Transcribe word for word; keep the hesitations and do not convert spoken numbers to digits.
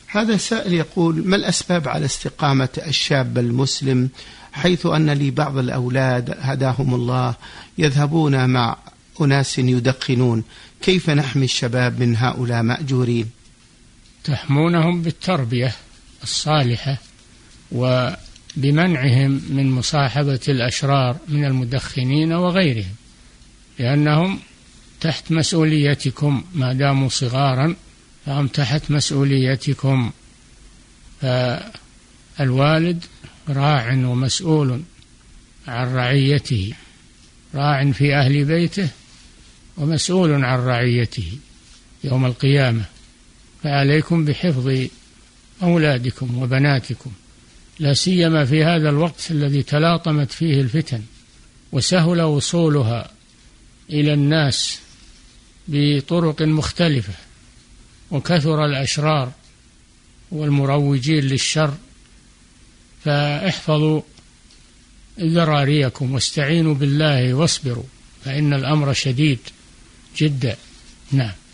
هذا سائل يقول: ما الأسباب على استقامة الشاب المسلم، حيث أن لي بعض الأولاد هداهم الله يذهبون مع أناس يدخنون، كيف نحمي الشباب من هؤلاء مأجورين؟ تحمونهم بالتربية الصالحة وبمنعهم من مصاحبة الأشرار من المدخنين وغيرهم، لأنهم تحت مسؤوليتكم ما داموا صغارا، فهم تحت مسؤوليتكم. فالوالد راع ومسؤول عن رعيته، راع في أهل بيته ومسؤول عن رعيته يوم القيامة. فعليكم بحفظ أولادكم وبناتكم، لا سيما في هذا الوقت الذي تلاطمت فيه الفتن وسهل وصولها إلى الناس بطرق مختلفة، وكثر الأشرار والمروجين للشر. فاحفظوا ذراريكم واستعينوا بالله واصبروا، فإن الأمر شديد جدا. نعم.